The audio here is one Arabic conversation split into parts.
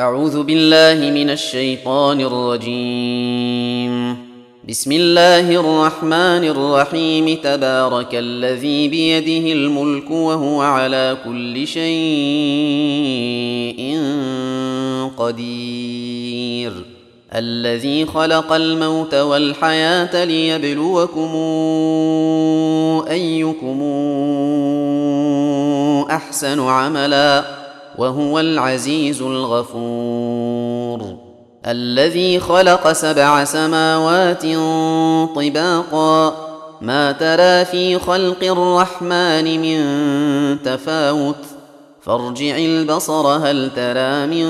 أعوذ بالله من الشيطان الرجيم. بسم الله الرحمن الرحيم. تبارك الذي بيده الملك وهو على كل شيء قدير. الذي خلق الموت والحياة ليبلوكم أيكم أحسن عملا وهو العزيز الغفور. الذي خلق 7 سماوات طباقا ما ترى في خلق الرحمن من تفاوت فارجع البصر هل ترى من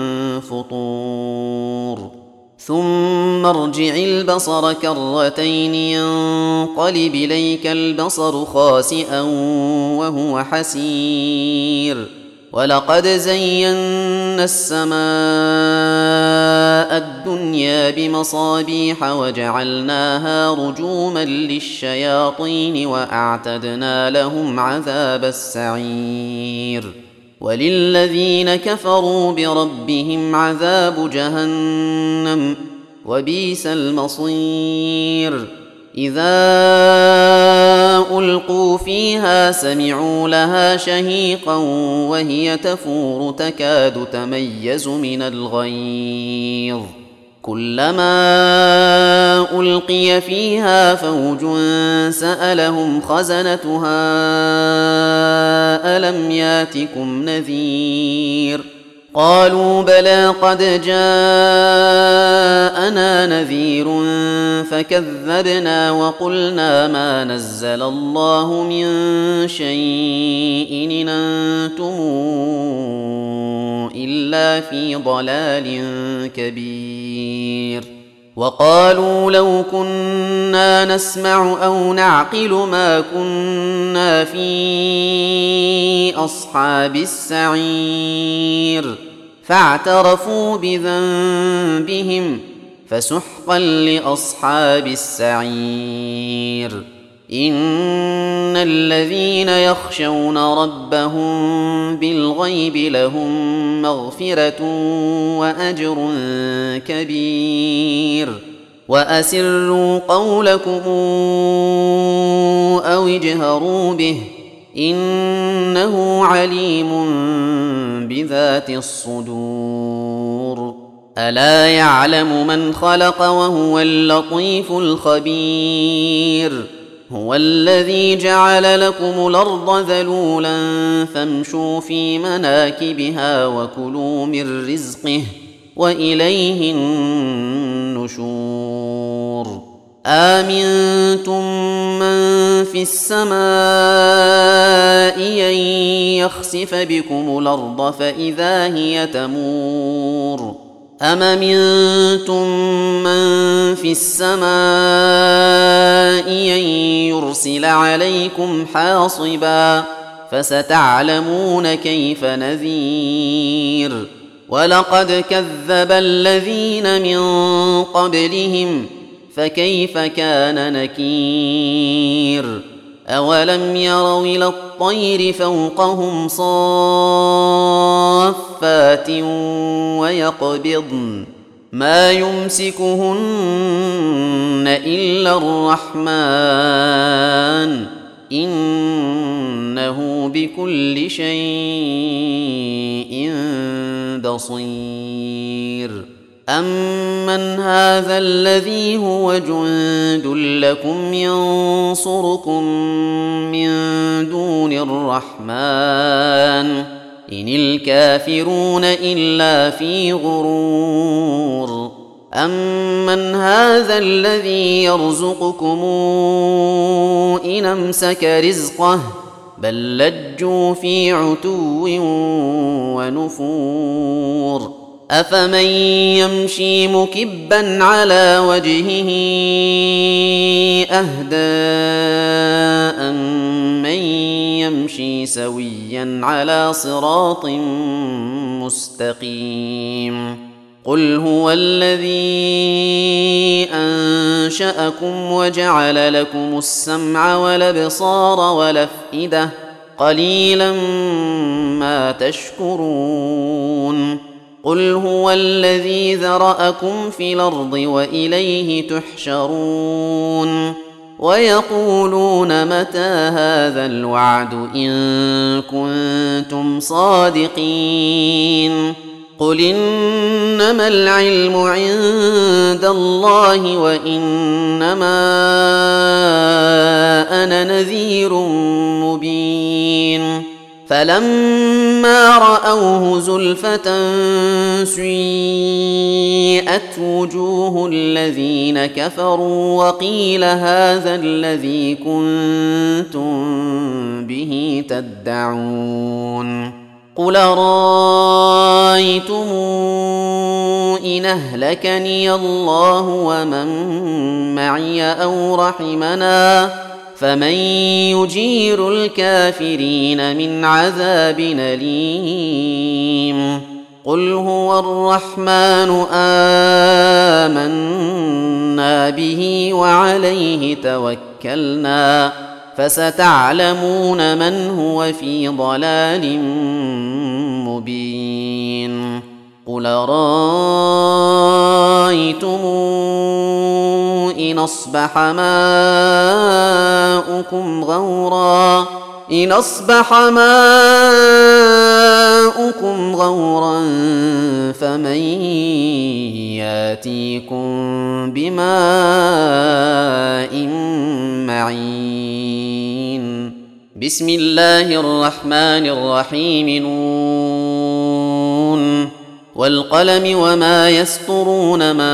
فطور ثم ارجع البصر كرتين ينقلب إليك البصر خاسئا وهو حسير. ولقد زينا السماء الدنيا بمصابيح وجعلناها رجوما للشياطين وأعتدنا لهم عذاب السعير. وللذين كفروا بربهم عذاب جهنم وبئس المصير. إذا ألقوا فيها سمعوا لها شهيقا وهي تفور تكاد تميز من الغيظ. كلما ألقي فيها فوج سألهم خزنتها ألم ياتكم نذير قالوا بلى قد جاءنا نذير فكذبنا وقلنا ما نزل الله من شيء إن أنتم إلا في ضلال كبير. وقالوا لو كنا نسمع أو نعقل ما كنا في أصحاب السعير فاعترفوا بذنبهم فسحقا لأصحاب السعير. إن الذين يخشون ربهم بالغيب لهم مغفرة وأجر كبير. وأسروا قولكم أو اجهروا به إنه عليم بذات الصدور. ألا يعلم من خلق وهو اللطيف الخبير. هو الذي جعل لكم الأرض ذلولا فامشوا في مناكبها وكلوا من رزقه وإليه النشور. آمنتم من في السماء أن يخسف بكم الأرض فإذا هي تمور أم أمنتم من في السماء أن يرسل عليكم حاصبا فستعلمون كيف نذير. ولقد كذب الذين من قبلهم فكيف كان نكير. أولم يروا إلى الطير فوقهم صافات ويقبضن ما يمسكهن إلا الرحمن إنه بكل شيء بصير. أمن هذا الذي هو جند لكم ينصركم من دون الرحمن إن الكافرون إلا في غرور. أمن هذا الذي يرزقكم إن أمسك رزقه بل لجوا في عتو ونفور. أفمن يمشي مكبا على وجهه أهدى أمن يمشي سويا على صراط مستقيم. قل هو الذي أنشأكم وجعل لكم السمع والأبصار والأفئدة قليلا ما تشكرون. قل هو الذي ذرأكم في الأرض وإليه تحشرون ويقولون متى هذا الوعد إن كنتم صادقين قل إنما العلم عند الله وإنما أنا نذير مبين فلما رأوه زلفة سيئت وجوه الذين كفروا وقيل هذا الذي كنتم به تدعون قل رأيتم إن أهلكني الله ومن معي أو رحمنا فمن يجير الكافرين من عذاب أليم قل هو الرحمن آمنا به وعليه توكلنا فستعلمون من هو في ضلال مبين قل رأيتم إن أصبح ماؤكم غورا فمن ياتيكم بماء معين بسم الله الرحمن الرحيم نون والقلم وما يسطرون ما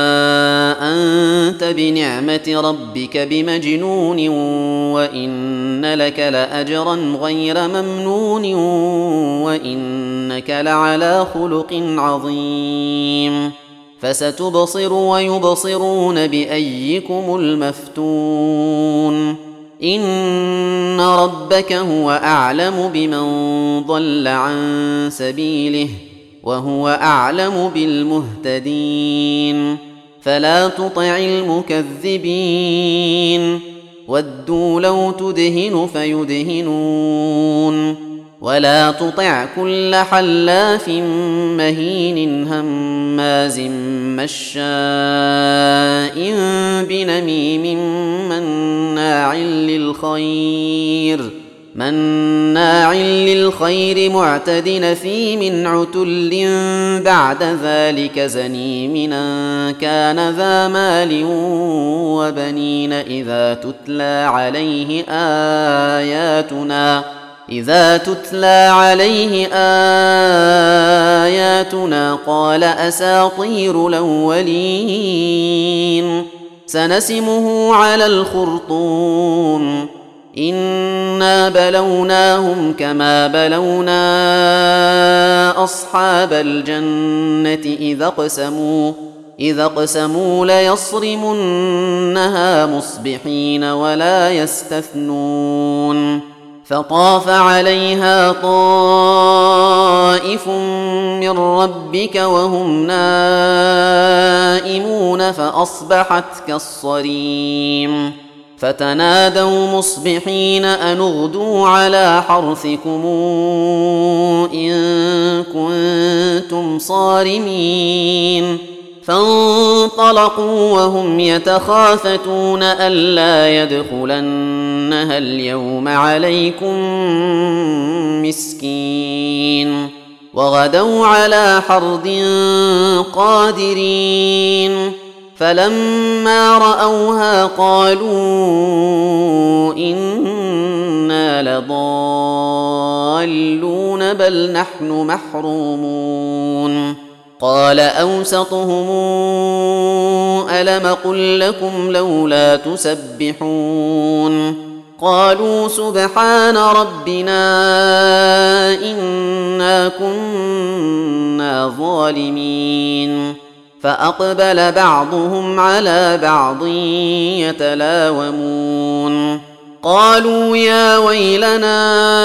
أنت بنعمة ربك بمجنون وإن لك لأجرا غير ممنون وإنك لعلى خلق عظيم فستبصر ويبصرون بأيكم المفتون إن ربك هو أعلم بمن ضل عن سبيله وهو أعلم بالمهتدين فلا تطع المكذبين ودوا لو تدهن فيدهنون ولا تطع كل حلاف مهين هماز مشاء بنميم مناع للخير معتد نثيم عتل بعد ذلك زنيم كان ذا مال وبنين إذا تتلى عليه آياتنا قال أساطير الأولين سنسمه على الخرطوم إنا بلوناهم كما بلونا أصحاب الجنة إذا اقسموا ليصرمنها مصبحين ولا يستثنون فطاف عليها طائف من ربك وهم نائمون فأصبحت كالصريم فتنادوا مصبحين أن اغدوا على حرثكم إن كنتم صارمين فانطلقوا وهم يتخافتون ألا يدخلنها اليوم عليكم مسكين وغدوا على حرد قادرين فلما رأوها قالوا إنا لضالون بل نحن محرومون قال أوسطهم ألم قل لكم لولا تسبحون قالوا سبحان ربنا إنا كنا ظالمين فأقبل بعضهم على بعض يتلاومون قالوا يا ويلنا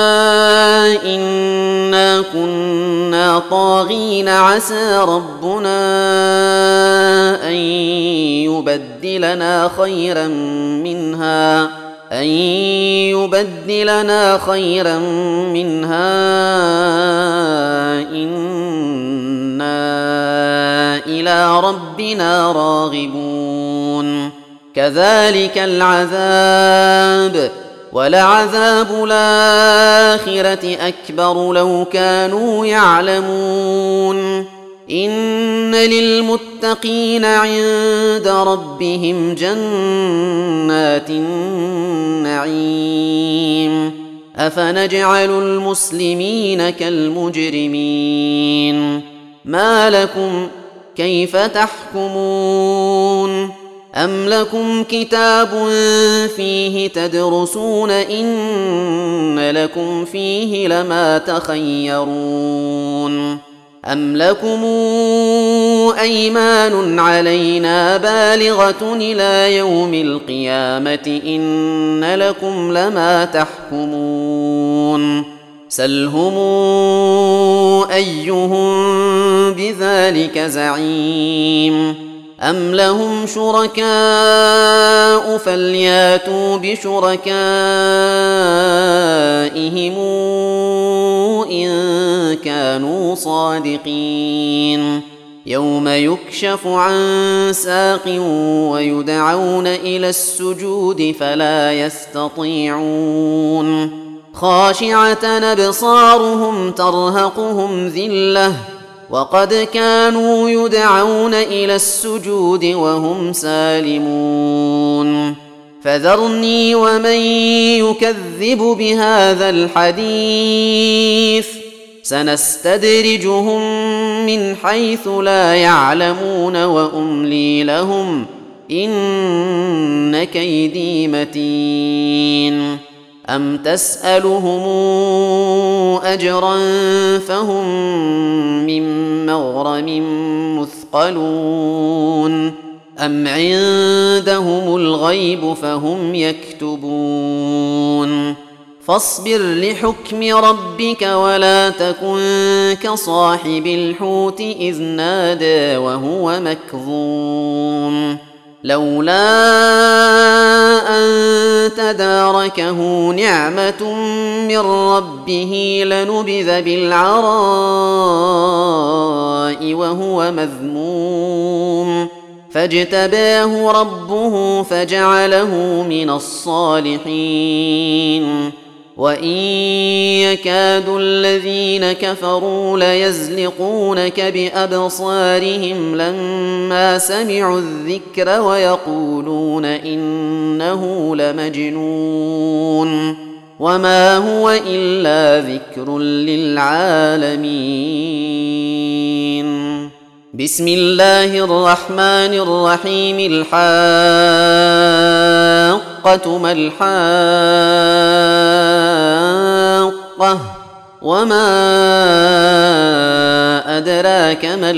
إنا كنا طاغين عسى ربنا أن يبدلنا خيرا منها إنا إلى ربنا راغبون كذلك العذاب ولعذاب الآخرة أكبر لو كانوا يعلمون إن للمتقين عند ربهم جنات النعيم أفنجعل المسلمين كالمجرمين ما لكم كيف تحكمون أم لكم كتاب فيه تدرسون إن لكم فيه لما تخيرون أم لكم أيمان علينا بالغة إلى يوم القيامة إن لكم لما تحكمون سلهم أيهم بذلك زعيم أم لهم شركاء فلياتوا بشركائهم إن كانوا صادقين يوم يكشف عن ساق ويدعون إلى السجود فلا يستطيعون خاشعة أبصارهم ترهقهم ذلة وقد كانوا يدعون إلى السجود وهم سالمون فذرني ومن يكذب بهذا الحديث سنستدرجهم من حيث لا يعلمون وأملي لهم إن كيدي متين أم تسألهم أجرا فهم من مغرم مثقلون أم عندهم الغيب فهم يكتبون فاصبر لحكم ربك ولا تكن كصاحب الحوت إذ نادى وهو مكظوم لولا أن تداركه نعمة من ربه لنبذ بالعراء وهو مذموم فاجتباه ربه فجعله من الصالحين وإن يكاد الذين كفروا ليزلقونك بأبصارهم لما سمعوا الذكر ويقولون إنه لمجنون وما هو إلا ذكر للعالمين بسم الله الرحمن الرحيم الحاقة ما الحاقة وما أدراك ما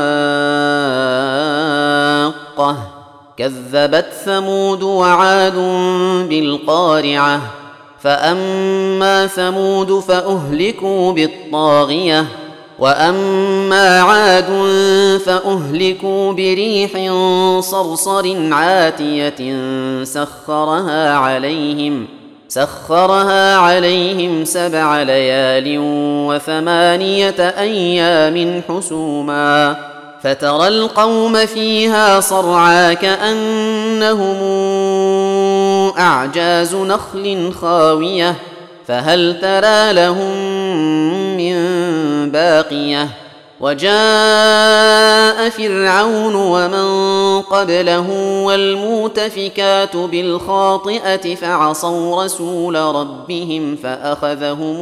الحاقة كذبت ثمود وعاد بالقارعة فأما ثمود فأهلكوا بالطاغية وأما عاد فأهلكوا بريح صرصر عاتية سخرها عليهم 7 ليال و8 أيام حسوما فترى القوم فيها صرعى كأنهم أعجاز نخل خاوية فهل ترى لهم من باقية وجاء فرعون ومن قبله والمؤتفكات بالخاطئة فعصوا رسول ربهم فأخذهم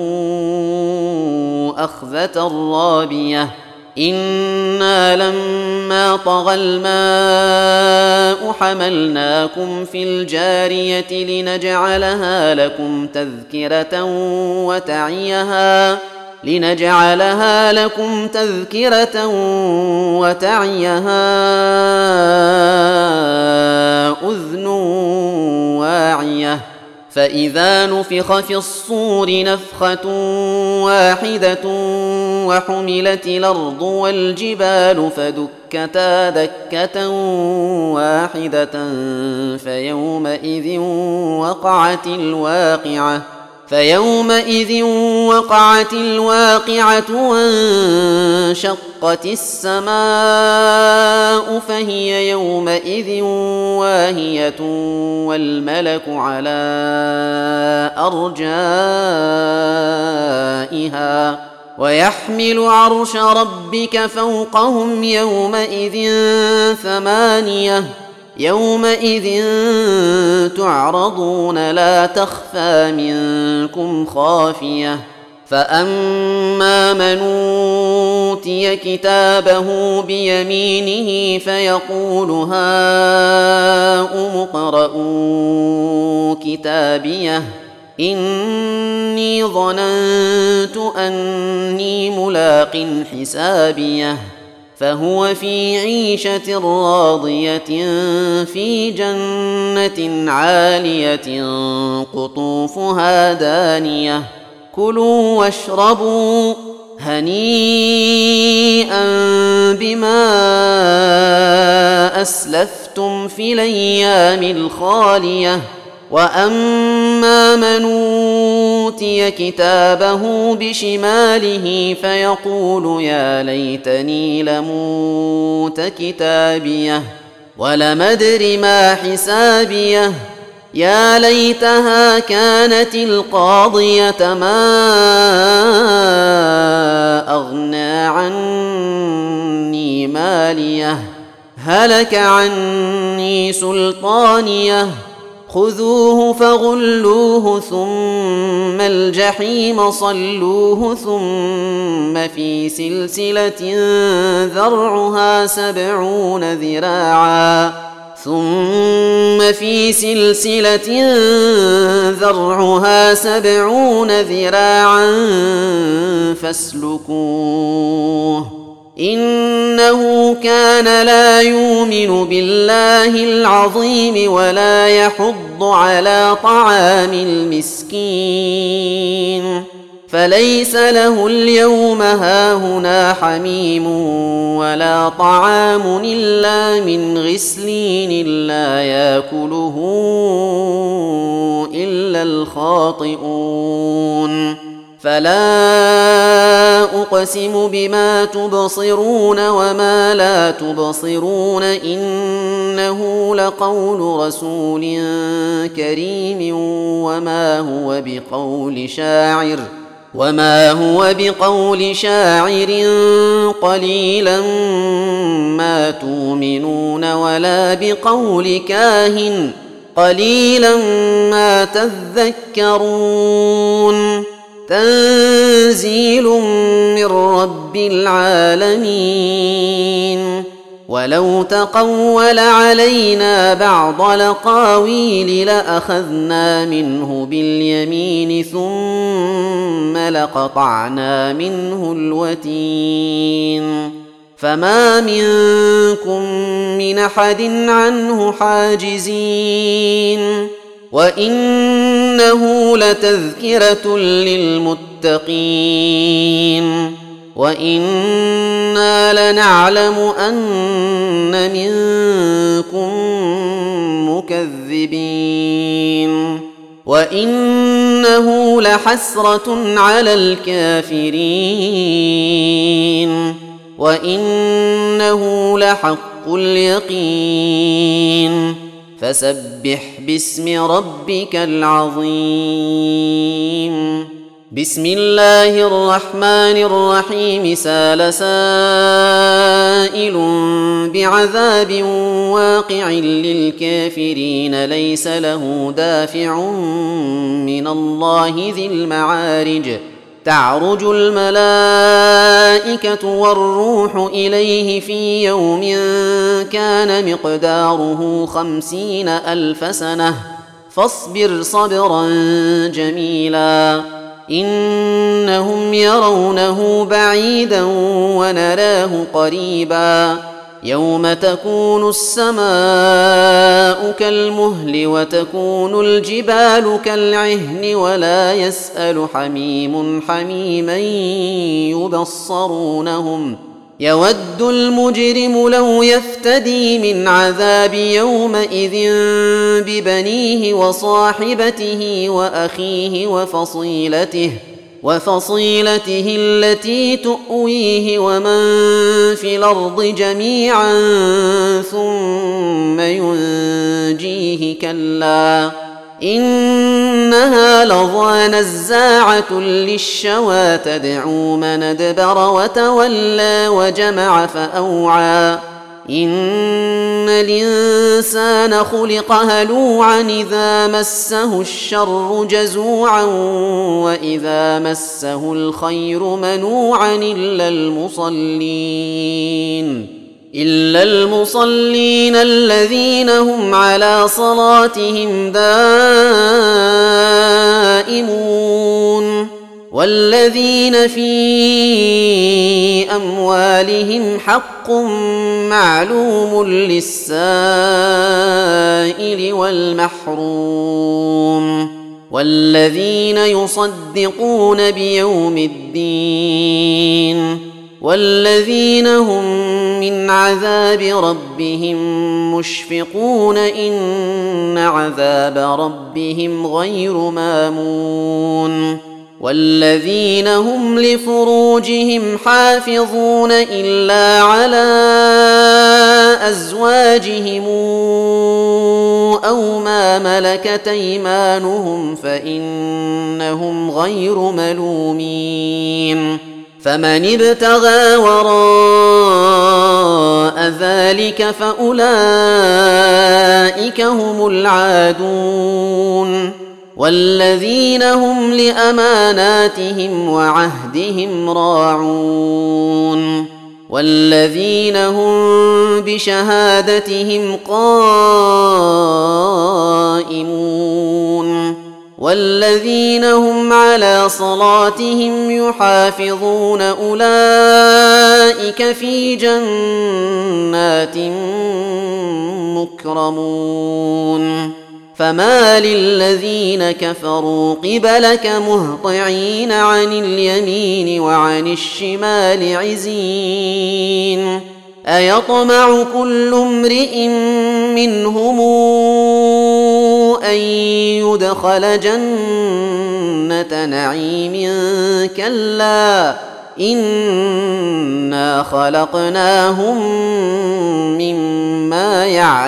أخذة رابية إنا لما طغى الماء حملناكم في الجارية لنجعلها لكم تذكرة وتعيها أذن واعية فإذا نفخ في الصور نفخة واحدة وحملت الأرض والجبال فدكتا دكة واحدة فيومئذ وقعت الواقعة فيومئذ وقعت الواقعة وانشقت السماء فهي يومئذ واهية والملك على أرجائها ويحمل عرش ربك فوقهم يومئذ ثمانية يومئذ تعرضون لا تخفى منكم خافية فأما من أوتي كتابه بيمينه فيقول هاؤم اقرءوا كتابيه إني ظننت أني ملاق حسابيه فهو في عيشة راضية في جنة عالية قطوفها دانية كلوا واشربوا هنيئا بما أسلفتم في الأيام الخالية وأما من أوتي كتابه بشماله فيقول يا ليتني لموت كتابيه ولم أدر ما حسابيه يا ليتها كانت القاضية ما أغنى عني ماليه هلك عني سلطانيه خذوه فغلوه ثم الجحيم صلوه ثم في سلسلة ذرعها 70 ذراعا فاسلكوه إنه كان لا يؤمن بالله العظيم ولا يحض على طعام المسكين فليس له اليوم هاهنا حميم ولا طعام إلا من غسلين لا يأكله إلا الخاطئون فلا أقسم بما تبصرون وما لا تبصرون إنه لقول رسول كريم وما هو بقول شاعر قليلا ما تؤمنون ولا بقول كاهن قليلا ما تذكرون تنزيل من رب العالمين ولو تقول علينا بعض الأقاويل لأخذنا منه باليمين ثم لقطعنا منه الوتين فما منكم من أحد عنه حاجزين وإنه لتذكرة للمتقين وإنا لنعلم أن منكم مكذبين وإنه لحسرة على الكافرين وإنه لحق اليقين فسبح باسم ربك العظيم بسم الله الرحمن الرحيم سال سائل بعذاب واقع للكافرين ليس له دافع من الله ذي المعارج تعرج الملائكة والروح إليه في يوم كان مقداره 50,000 سنة فاصبر صبرا جميلا إنهم يرونه بعيدا ونراه قريبا يوم تكون السماء كالمهل وتكون الجبال كالعهن ولا يسأل حميم حميما يود المجرم لو يفتدي من عذاب يومئذ ببنيه وصاحبته وأخيه وفصيلته التي تؤويه ومن في الأرض جميعا ثم ينجيه كلا إنها لظى نزاعة للشوى تدعو من أدبر وتولى وجمع فأوعى إن الإنسان خلق هلوعا إذا مسه الشر جزوعا وإذا مسه الخير منوعا إلا المصلين الذين هم على صلاتهم دائمون والذين في أموالهم حق معلوم للسائل والمحروم والذين يصدقون بيوم الدين والذين هم من عذاب ربهم مشفقون إن عذاب ربهم غير مامون والذين هم لفروجهم حافظون إلا على أزواجهم أو ما ملكت أيمانهم فإنهم غير ملومين فمن ابتغى وراء ذلك فأولئك هم العادون والذين هم لأماناتهم وعهدهم راعون والذين هم بشهادتهم قائمون والذين هم على صلاتهم يحافظون أولئك في جنات مكرمون فما للذين كفروا قبلك مهطعين عن اليمين وعن الشمال عزين أيطمع كل امرئ منهم أن يدخل جنة نعيم كلا إنا خلقناهم مما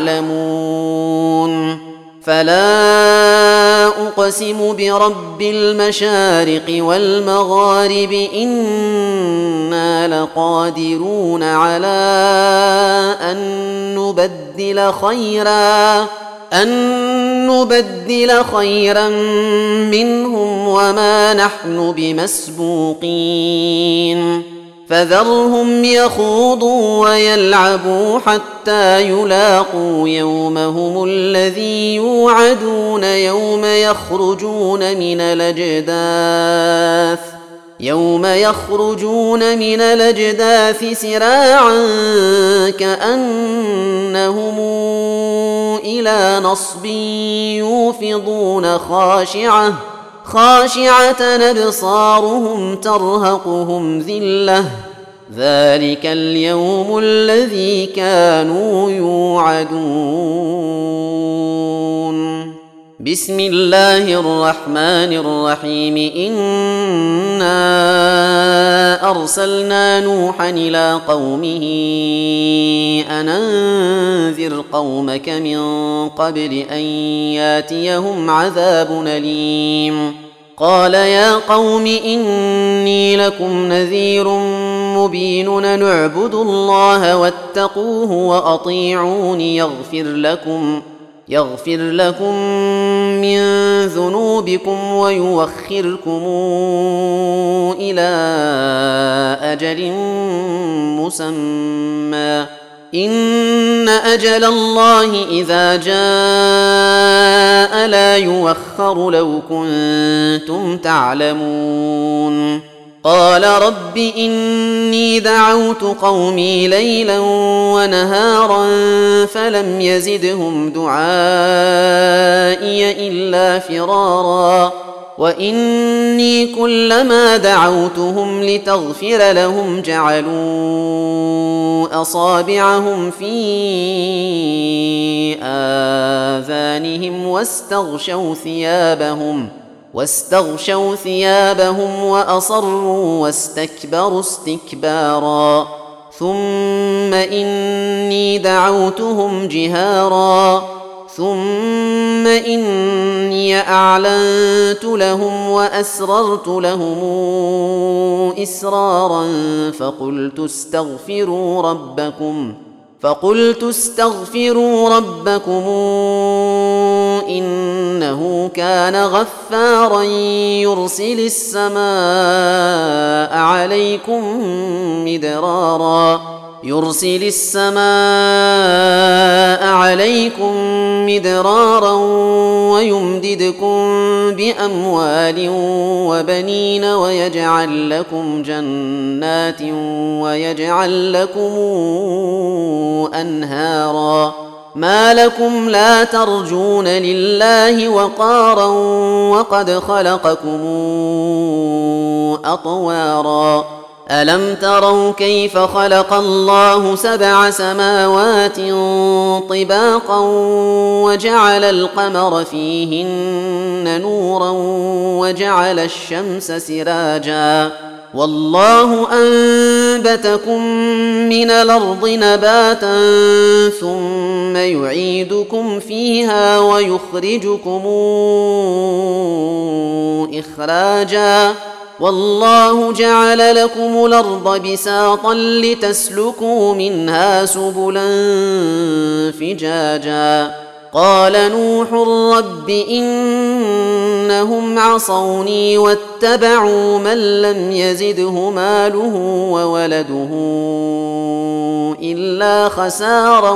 يعلمون فلا أقسم برب المشارق والمغارب إنا لقادرون على أن نبدل خيرا منهم وما نحن بمسبوقين فذرهم يخوضوا ويلعبوا حتى يلاقوا يومهم الذي يوعدون يوم يخرجون من الأجداث سراعا كأنهم إلى نصب يوفضون خاشعة أبصارهم ترهقهم ذلة ذلك اليوم الذي كانوا يوعدون بسم الله الرحمن الرحيم إنا أرسلنا نوحا إلى قومه أن أنذر قومك من قبل أن ياتيهم عذاب أليم قال يا قوم إني لكم نذير مبين أن اعبدوا الله واتقوه وأطيعون يغفر لكم من ذنوبكم ويوخركم إلى أجل مسمى إن أجل الله إذا جاء لا يوخر لو كنتم تعلمون قال رب إني دعوت قومي ليلا ونهارا فلم يزدهم دعائي إلا فرارا وإني كلما دعوتهم لتغفر لهم جعلوا أصابعهم في آذانهم واستغشوا ثيابهم وأصروا واستكبروا استكبارا ثم إني دعوتهم جهارا ثم إني أعلنت لهم وأسررت لهم إسرارا فقلت استغفروا ربكم إنه كان غفارا يرسل السماء عليكم مدرارا ويمددكم بأموال وبنين ويجعل لكم جنات ويجعل لكم أنهارا ما لكم لا ترجون لله وقارا وقد خلقكم أطوارا ألم تروا كيف خلق الله 7 سماوات طباقا وجعل القمر فيهن نورا وجعل الشمس سراجا والله أنبتكم من الأرض نباتا ثم يعيدكم فيها ويخرجكم إخراجا والله جعل لكم الأرض بساطا لتسلكوا منها سبلا فجاجا قال نوح رب إنهم عصوني واتبعوا من لم يزده ماله وولده إلا خسارا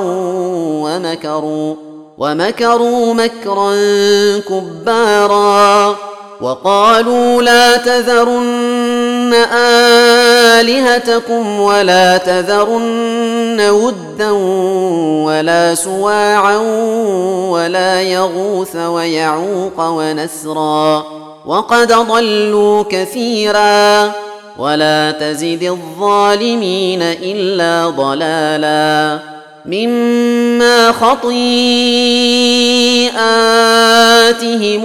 ومكروا مكرا كبارا وقالوا لا تذرن آلهتكم ولا تذرن ودا ولا سواعا ولا يغوث ويعوق ونسرا وقد ضلوا كثيرا ولا تزد الظالمين إلا ضلالا مما خطيئاتهم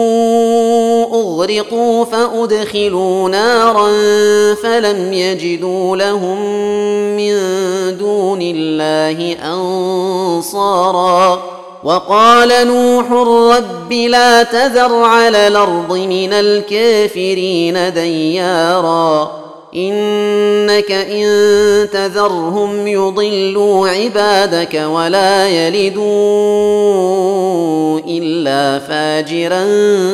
أغرقوا فأدخلوا نارا فلم يجدوا لهم من دون الله أنصارا وقال نوح رب لا تذر على الأرض من الكافرين ديارا إنك إن تذرهم يضلوا عبادك ولا يلدوا إلا فاجرا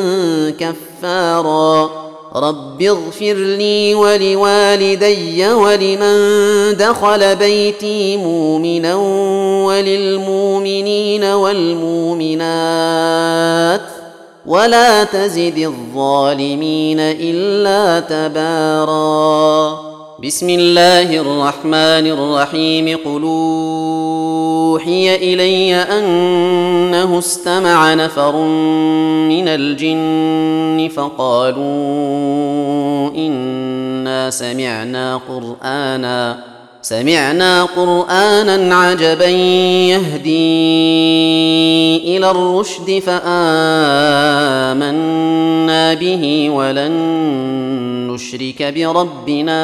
كفارا رب اغفر لي ولوالدي ولمن دخل بيتي مؤمنا وللمؤمنين والمؤمنات ولا تزد الظالمين إلا تبارا بسم الله الرحمن الرحيم قل أوحي إلي أنه استمع نفر من الجن فقالوا إنا سمعنا قرآنا عجبا يهدي إلى الرشد فآمنا به ولن نشرك بربنا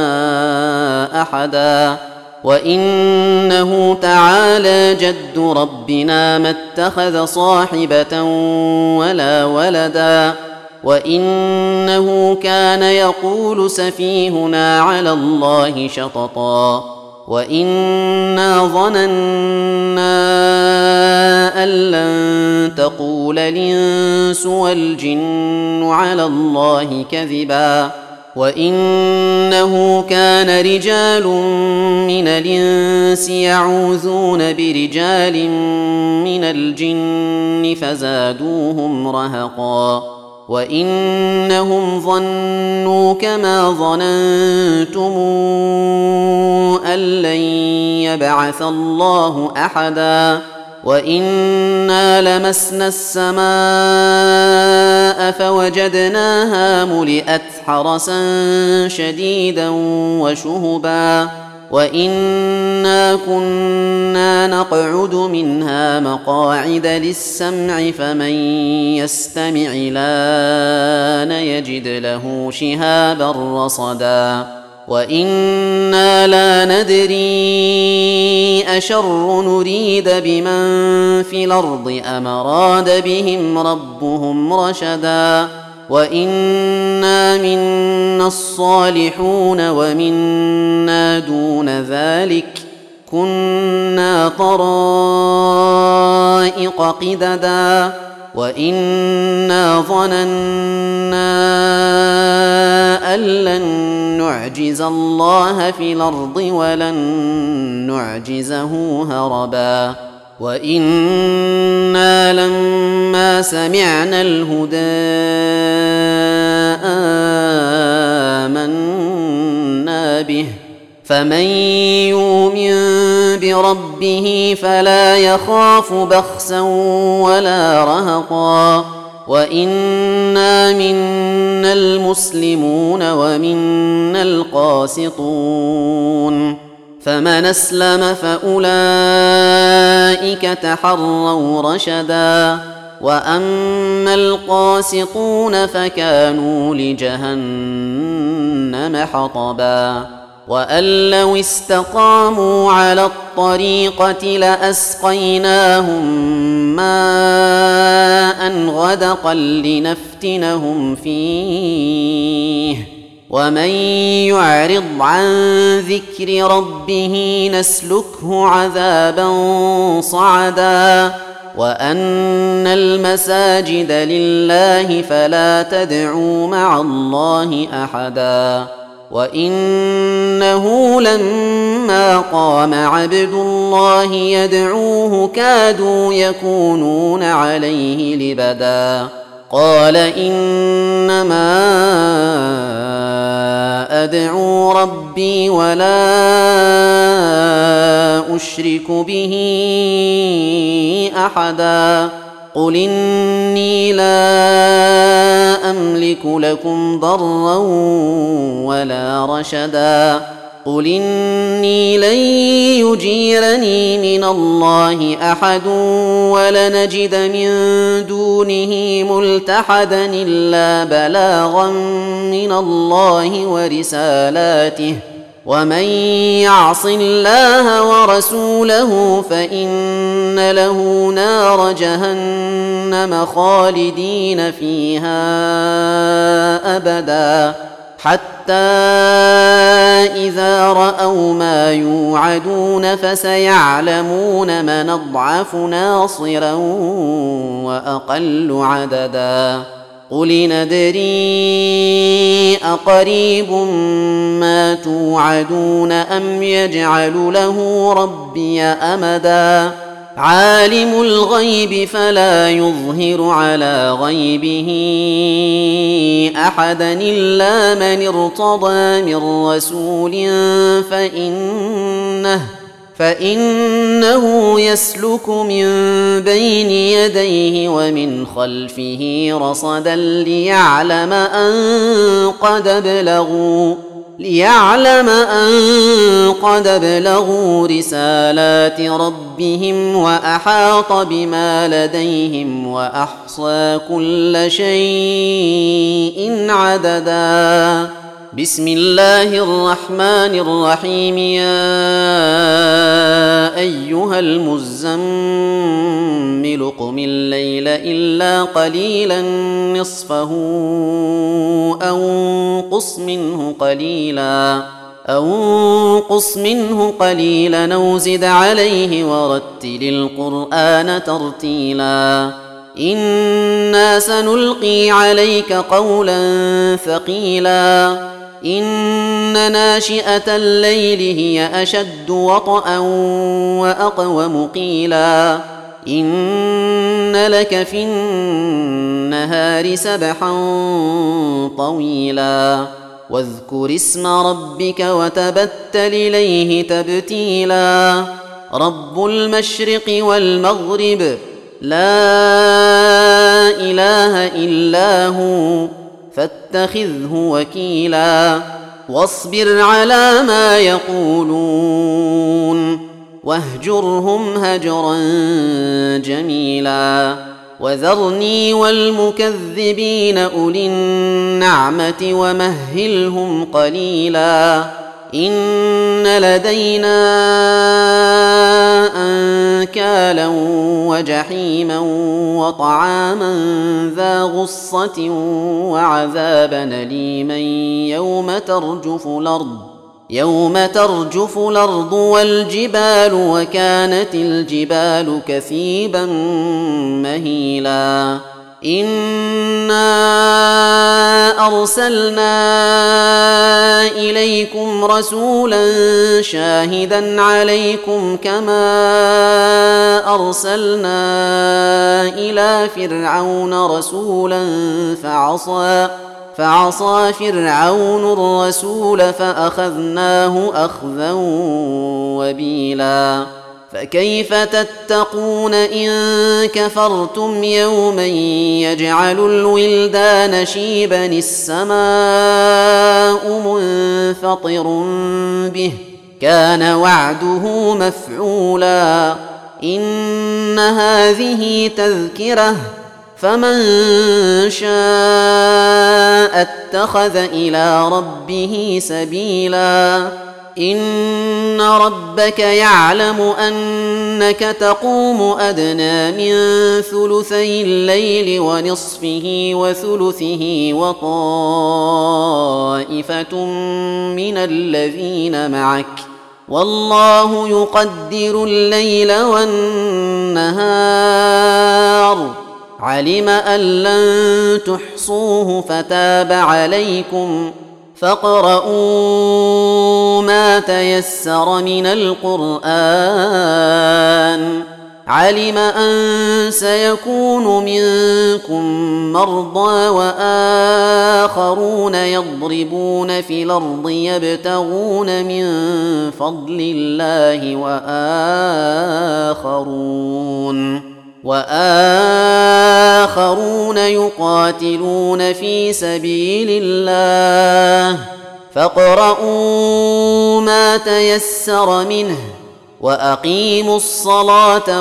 أحدا وإنه تعالى جد ربنا ما اتخذ صاحبة ولا ولدا وإنه كان يقول سفيهنا على الله شططا وإنا ظننا أن لن تقول الإنس والجن على الله كذبا وإنه كان رجال من الإنس يعوذون برجال من الجن فزادوهم رهقا وإنهم ظنوا كما ظننتم أن لن يبعث الله أحدا وإنا لمسنا السماء فوجدناها ملئت حرسا شديدا وشهبا وإنا كنا نقعد منها مقاعد للسمع فمن يستمع الآن يجد له شهابا رصدا وإنا لا ندري أشر نريد بمن في الأرض أم أراد بهم ربهم رشدا وإنا منا الصالحون ومنا دون ذلك كنا طرائق قددا وإنا ظننا أن لن نعجز الله في الأرض ولن نعجزه هربا وإنا لما سمعنا الهدى آمنا به فمن يؤمن بربه فلا يخاف بخسا ولا رهقا وإنا منا المسلمون ومنا القاسطون فمن أسلم فأولئك تحروا رشدا وأما القاسطون فكانوا لجهنم حطبا وأن لو استقاموا على الطريقة لأسقيناهم ماء غدقا لنفتنهم فيه ومن يعرض عن ذكر ربه نسلكه عذابا صعدا وأن المساجد لله فلا تدعوا مع الله أحدا وإنه لما قام عبد الله يدعوه كادوا يكونون عليه لبدا قال إنما أدعو ربي ولا أشرك به أحدا قل إني لا أملك لكم ضرا ولا رشدا قل إني لن يجيرني من الله أحد ولنجد من دونه ملتحدا إلا بلاغا من الله ورسالاته ومن يعص الله ورسوله فإن له نار جهنم خالدين فيها أبدا حتى إذا رأوا ما يوعدون فسيعلمون من أضعف ناصرا وأقل عددا قل ندري أقريب ما توعدون أم يجعل له ربي أمدا عالم الغيب فلا يظهر على غيبه أحدا إلا من ارتضى من رسول فإنه يسلك من بين يديه ومن خلفه رصدا ليعلم أن قد بلغوا رسالات ربهم وأحاط بما لديهم وأحصى كل شيء عددا بسم الله الرحمن الرحيم يا أيها المزمل قم الليل إلا قليلا نصفه أو انقص منه قليلا أو زد عليه ورتل القرآن ترتيلا إنا سنلقي عليك قولا ثقيلا إن ناشئة الليل هي أشد وطئا وأقوم قيلا إن لك في النهار سبحا طويلا واذكر اسم ربك وتبتل إليه تبتيلا رب المشرق والمغرب لا إله إلا هو فاتخذه وكيلا واصبر على ما يقولون واهجرهم هجرا جميلا وذرني والمكذبين أولي النعمة ومهلهم قليلا إن لدينا أنكالا وجحيما وطعاما ذا غصة وعذابا أليما يوم ترجف الأرض والجبال وكانت الجبال كثيبا مهيلا إنا أرسلنا إليكم رسولا شاهدا عليكم كما أرسلنا إلى فرعون رسولا فعصى فرعون الرسول فأخذناه أخذا وبيلا فكيف تتقون إن كفرتم يوما يجعل الولدان شيبا السماء منفطر به كان وعده مفعولا إن هذه تذكرة فمن شاء اتخذ إلى ربه سبيلا إن ربك يعلم أنك تقوم أدنى من ثلثي الليل ونصفه وثلثه وطائفة من الذين معك والله يقدر الليل والنهار علم أن لن تحصوه فتاب عليكم فاقرؤوا ما تيسر من القرآن علم أن سيكون منكم مرضى وآخرون يضربون في الأرض يبتغون من فضل الله وآخرون يقاتلون في سبيل الله فاقرؤوا ما تيسر منه وأقيموا الصلاة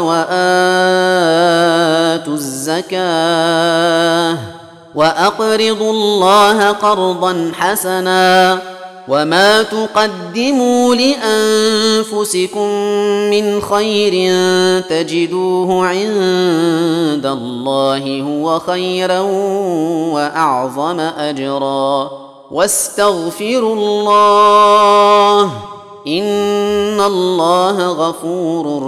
وآتوا الزكاة وأقرضوا الله قرضا حسنا وما تقدموا لأنفسكم من خير تجدوه عند الله هو خيرا وأعظم أجرا واستغفروا الله إن الله غفور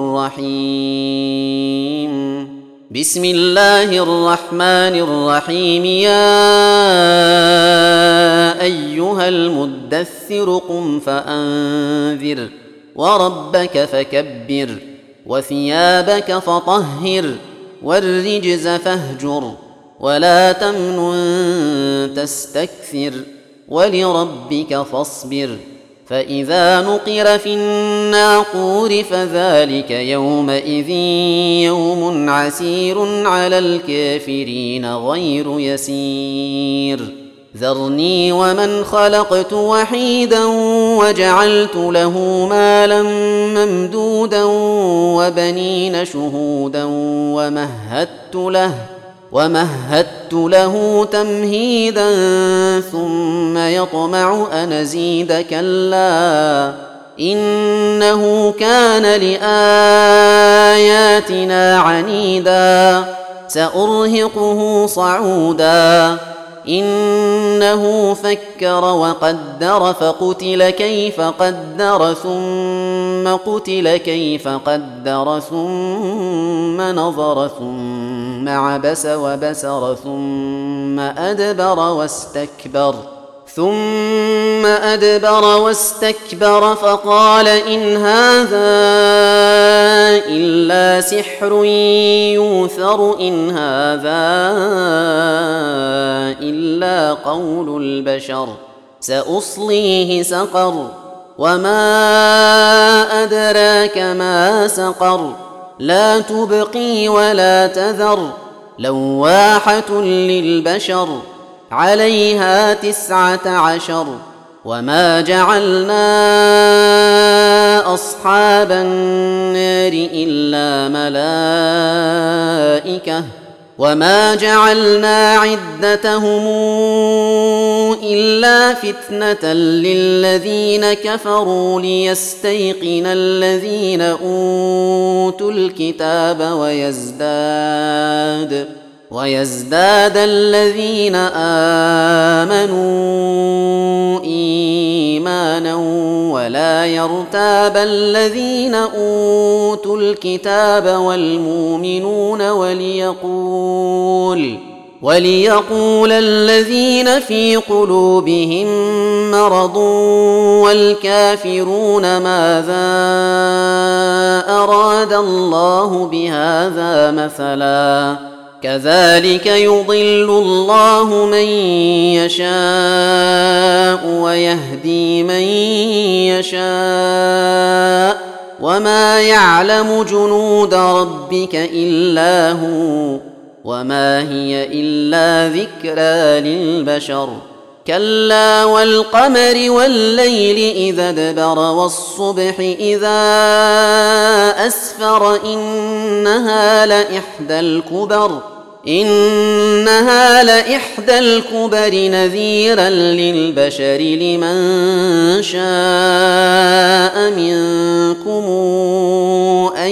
رحيم بسم الله الرحمن الرحيم يا أيها المدثر قم فأنذر وربك فكبر وثيابك فطهر والرجز فاهجر ولا تمنن تستكثر ولربك فاصبر فإذا نقر في الناقور فذلك يومئذ يوم عسير على الكافرين غير يسير ذرني ومن خلقت وحيدا وجعلت له مالا ممدودا وبنين شهودا ومهدت له تمهيدا ثم يطمع أن أزيد كلا إنه كان لآياتنا عنيدا سأرهقه صعودا إنه فكر وقدر فقتل كيف قدر ثم قتل كيف قدر ثم نظر ثم عبس وبسر ثم أدبر واستكبر فقال إن هذا إلا سحر يوثر إن هذا إلا قول البشر سأصليه سقر وما أدراك ما سقر لا تبقي ولا تذر لواحة للبشر عليها 19 وما جعلنا أصحاب النار إلا ملائكة وما جعلنا عدتهم إلا فتنة للذين كفروا ليستيقن الذين أوتوا الكتاب ويزداد الذين آمنوا إيمانا ولا يرتاب الذين أوتوا الكتاب والمؤمنون وليقول الذين في قلوبهم مرض والكافرون ماذا أراد الله بهذا مثلا كذلك يضل الله من يشاء ويهدي من يشاء وما يعلم جنود ربك إلا هو وما هي إلا ذكرى للبشر كلا والقمر والليل إذا ادبر والصبح إذا أسفر إنها لإحدى الكبر نذيرا للبشر لمن شاء منكم أن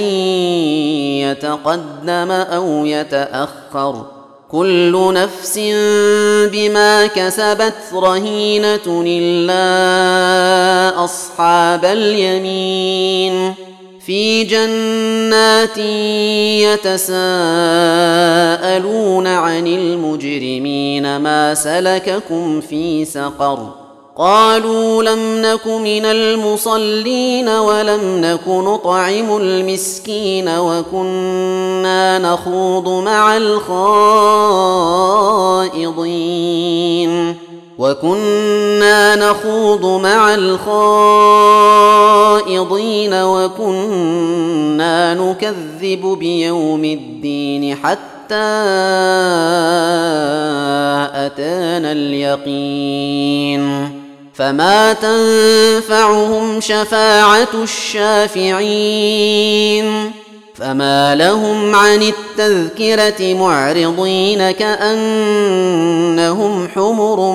يتقدم أو يتأخر كل نفس بما كسبت رهينة إلا أصحاب اليمين في جنات يتساءلون عن المجرمين ما سلككم في سقر قالوا لم نك من المصلين ولم نك نطعم المسكين وكنا نخوض مع الخائضين وكنا نكذب بيوم الدين حتى أتانا اليقين فما تنفعهم شفاعة الشافعين فما لهم عن التذكرة معرضين كأنهم حمر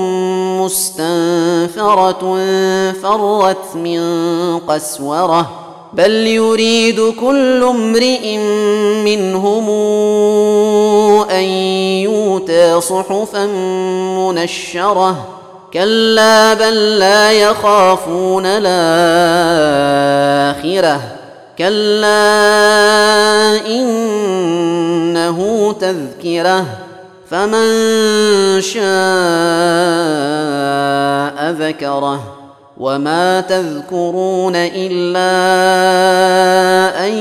مستنفرة فرت من قسورة بل يريد كل امرئ منهم أن يؤتى صحفا منشرة كلا بل لا يخافون الآخرة كلا إنه تذكرة فمن شاء ذكره وما تذكرون إلا أن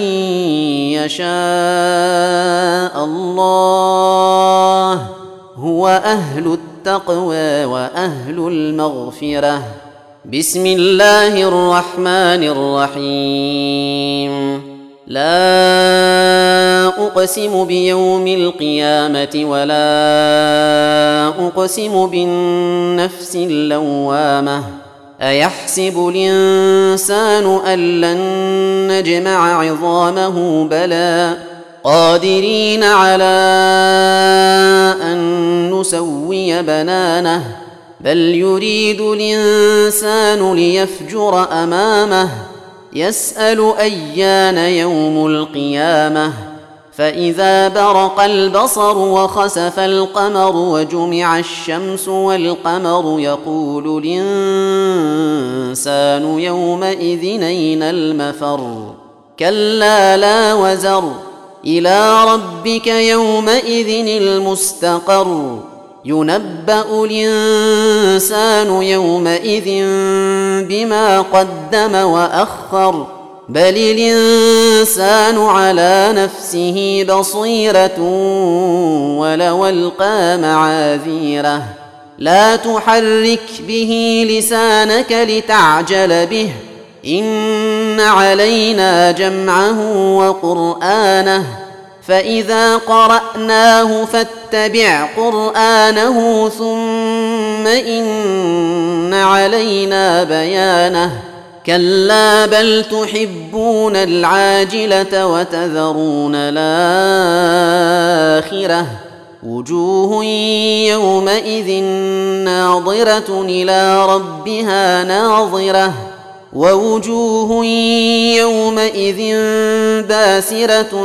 يشاء الله هو أهل التقوى وأهل المغفرة بسم الله الرحمن الرحيم لا أقسم بيوم القيامة ولا أقسم بالنفس اللوامة أيحسب الإنسان أن لن نجمع عظامه بلى قادرين على أن نسوي بنانه بل يريد الإنسان ليفجر أمامه يسأل أيان يوم القيامة فإذا برق البصر وخسف القمر وجمع الشمس والقمر يقول الإنسان يومئذ أين المفر كلا لا وزر إلى ربك يومئذ المستقر ينبأ الإنسان يومئذ بما قدم وأخر بل الإنسان على نفسه بصيرة ولو ألقى معاذيره لا تحرك به لسانك لتعجل به إن علينا جمعه وقرآنه فإذا قرأناه فاتبع قرآنه ثم إن علينا بيانه كلا بل تحبون العاجلة وتذرون الآخرة وجوه يومئذ ناظرة إلى ربها ناظرة ووجوه يومئذ باسرة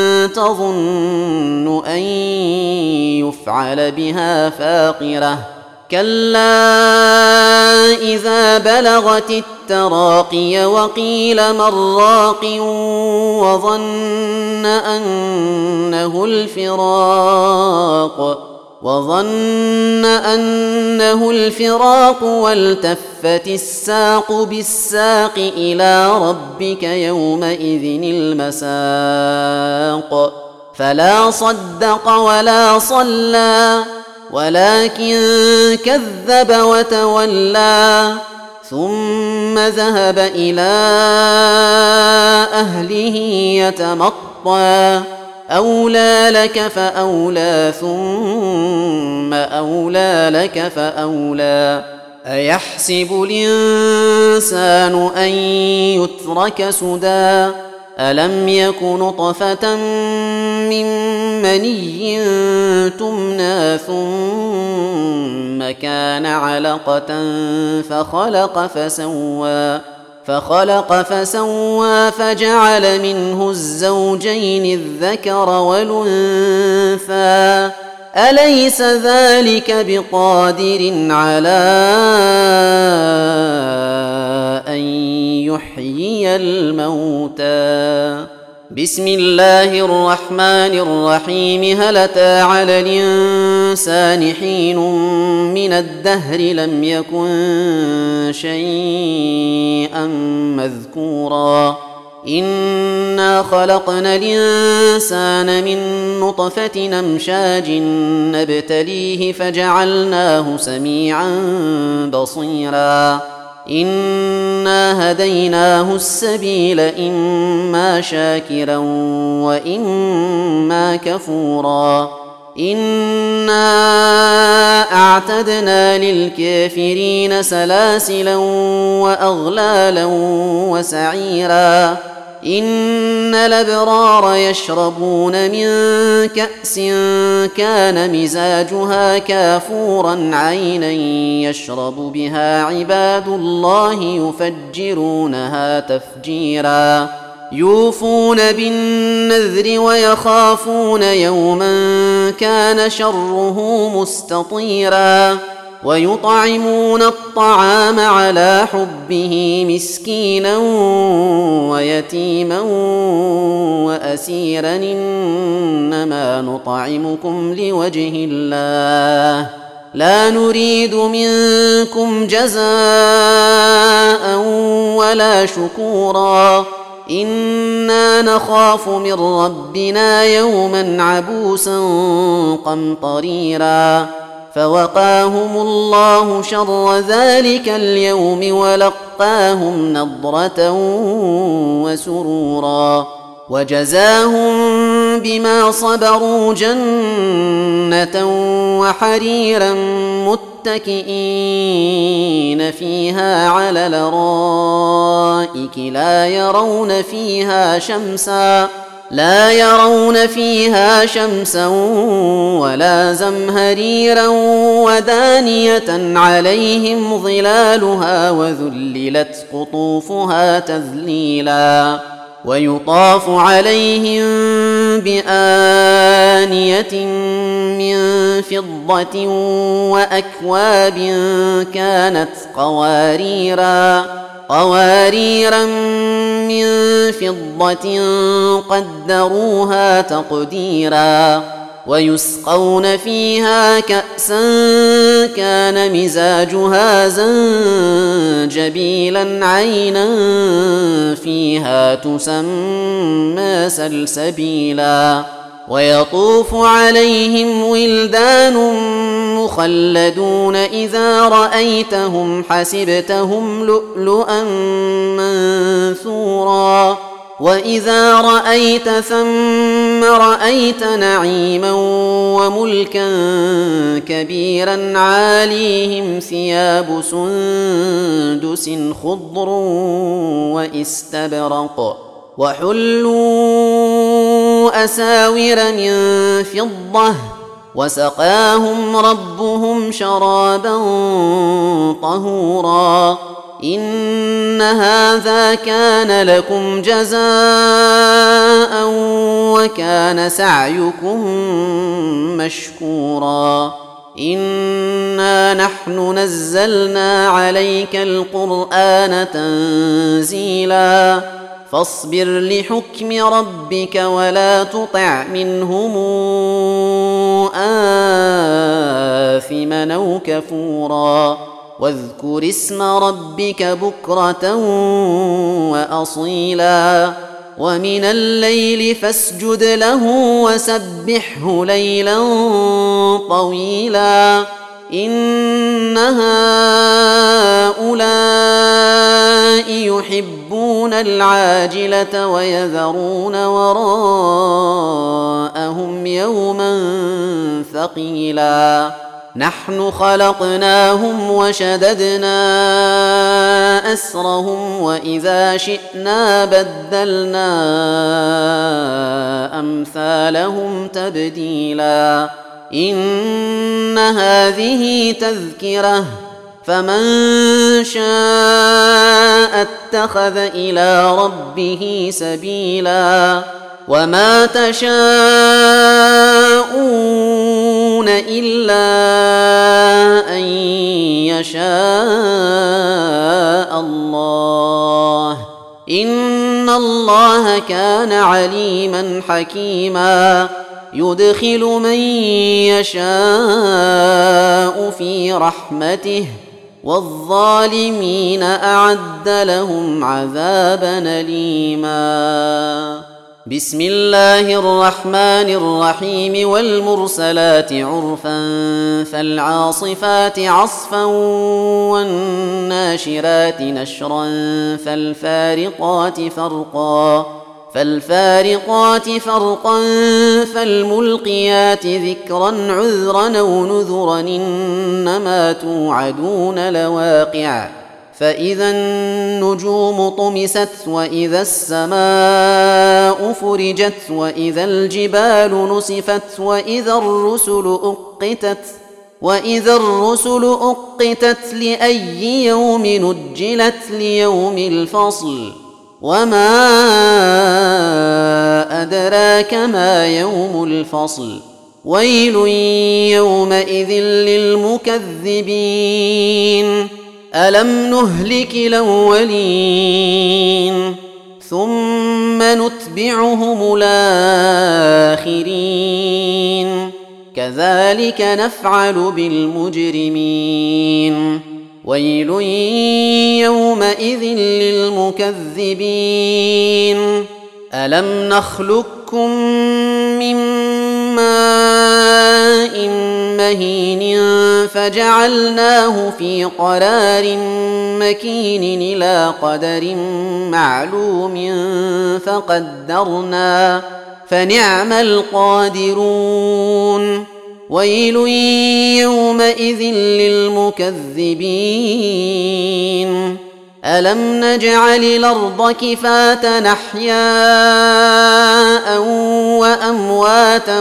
تظن أن يفعل بها فاقرة كلا إذا بلغت التراقي وقيل من راق وظن أنه الفراق والتفت الساق بالساق إلى ربك يومئذ المساق فلا صدق ولا صلى ولكن كذب وتولى ثم ذهب إلى أهله يتمطى أولى لك فأولى ثم أولى لك فأولى أيحسب الإنسان أن يترك سدى ألم يك نطفة من مني تمنى ثم كان علقة فخلق فسوى فجعل منه الزوجين الذكر والأنثى أليس ذلك بقادر على أن يحيي الموتى بسم الله الرحمن الرحيم هل أتى على الإنسان حين من الدهر لم يكن شيئا مذكورا إنا خلقنا الإنسان من نطفة أمشاج نبتليه فجعلناه سميعا بصيرا إنا هديناه السبيل إما شاكرا وإما كفورا إنا أعتدنا للكافرين سلاسلا وأغلالا وسعيرا إن الأبرار يشربون من كأس كان مزاجها كافورا عينا يشرب بها عباد الله يفجرونها تفجيرا يوفون بالنذر ويخافون يوما كان شره مستطيرا ويطعمون الطعام على حبه مسكينا ويتيما وأسيرا إنما نطعمكم لوجه الله لا نريد منكم جزاء ولا شكورا إنا نخاف من ربنا يوما عبوسا قمطريرا فوقاهم الله شر ذلك اليوم ولقاهم نضرة وسرورا وجزاهم بما صبروا جنة وحريرا متكئين فيها على الأرائك لا يرون فيها شمسا ولا زمهريرا ودانية عليهم ظلالها وذللت قطوفها تذليلا ويطاف عليهم بآنية من فضة وأكواب كانت قواريرا من فضة قدروها تقديرا ويسقون فيها كأسا كان مزاجها زنجبيلا عينا فيها تسمى سلسبيلا ويطوف عليهم ولدان المخلدون إذا رأيتهم حسبتهم لؤلؤا منثورا وإذا رأيت ثم رأيت نعيما وملكا كبيرا عاليهم ثياب سندس خضر واستبرق وحلوا أساور من فضة وسقاهم ربهم شرابا طهورا إن هذا كان لكم جزاء وكان سعيكم مشكورا إنا نحن نزلنا عليك القرآن تنزيلا فاصبر لحكم ربك ولا تطع منهم آثما أو كفورا واذكر اسم ربك بكرة وأصيلا ومن الليل فاسجد له وسبحه ليلا طويلا إن هؤلاء يحبون العاجلة ويذرون وراءهم يوما ثقيلا نحن خلقناهم وشددنا أسرهم وإذا شئنا بدلنا أمثالهم تبديلا إن هذه تذكرة فمن شاء اتخذ إلى ربه سبيلا وما تشاءون إلا أن يشاء الله إن الله كان عليما حكيما يدخل من يشاء في رحمته والظالمين أعد لهم عذابا أليما بسم الله الرحمن الرحيم والمرسلات عرفا فالعاصفات عصفا والناشرات نشرا فالفارقات فرقا فالملقيات ذكرا عذرا أو نذرا إنما توعدون لواقع فإذا النجوم طمست وإذا السماء فرجت وإذا الجبال نسفت وإذا الرسل أقتت لأي يوم نجلت ليوم الفصل وما أدراك ما يوم الفصل ويل يومئذ للمكذبين ألم نهلك الأولين ثم نتبعهم الآخرين كذلك نفعل بالمجرمين ويل يومئذ للمكذبين ألم نخلقكم من ماء مهين فجعلناه في قرار مكين إلى قدر معلوم فقدرنا فنعم القادرون ويل يومئذ للمكذبين ألم نجعل الأرض كفاة أحياء وأمواتا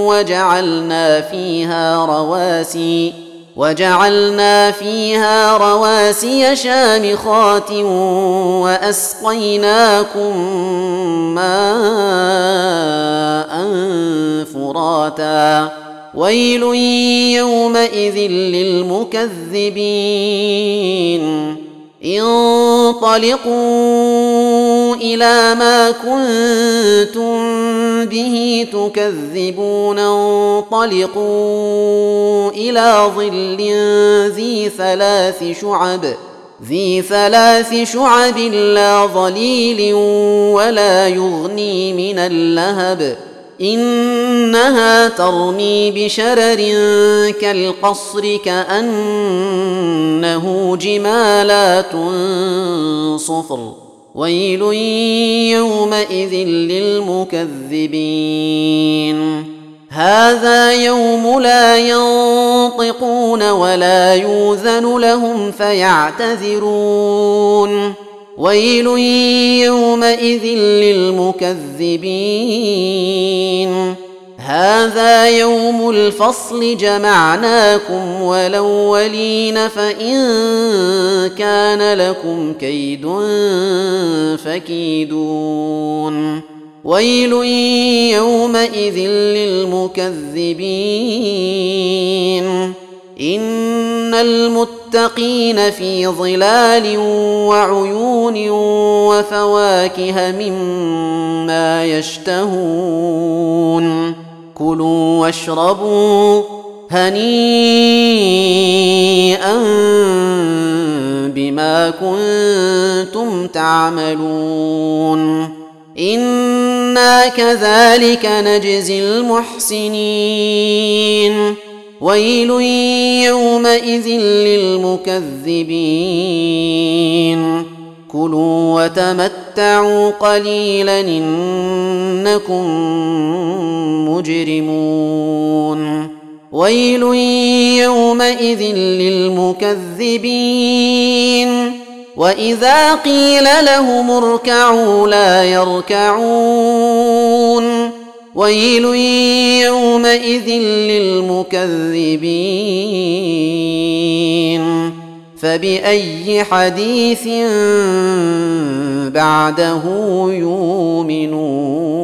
وجعلنا فيها رواسي شامخات وأسقيناكم ماء فراتا ويل يومئذ للمكذبين انطلقوا إلى ما كنتم به تكذبون انطلقوا إلى ظل ذي ثلاث شعب لا ظليل ولا يغني من اللهب إنها ترمي بشرر كالقصر كأنه جمالات صفر ويل يومئذ للمكذبين هذا يوم لا ينطقون ولا يوذن لهم فيعتذرون ويل يومئذ للمكذبين هذا يوم الفصل جمعناكم والأولين فإن كان لكم كيد فكيدون ويل يومئذ للمكذبين إن المتقين في ظلال وعيون وفواكه مما يشتهون كلوا واشربوا هنيئا بما كنتم تعملون إنا كذلك نجزي المحسنين ويل يومئذ للمكذبين كلوا وتمتعوا قليلا إنكم مجرمون ويل يومئذ للمكذبين وإذا قيل لهم اركعوا لا يركعون ويل يومئذ للمكذبين فبأي حديث بعده يؤمنون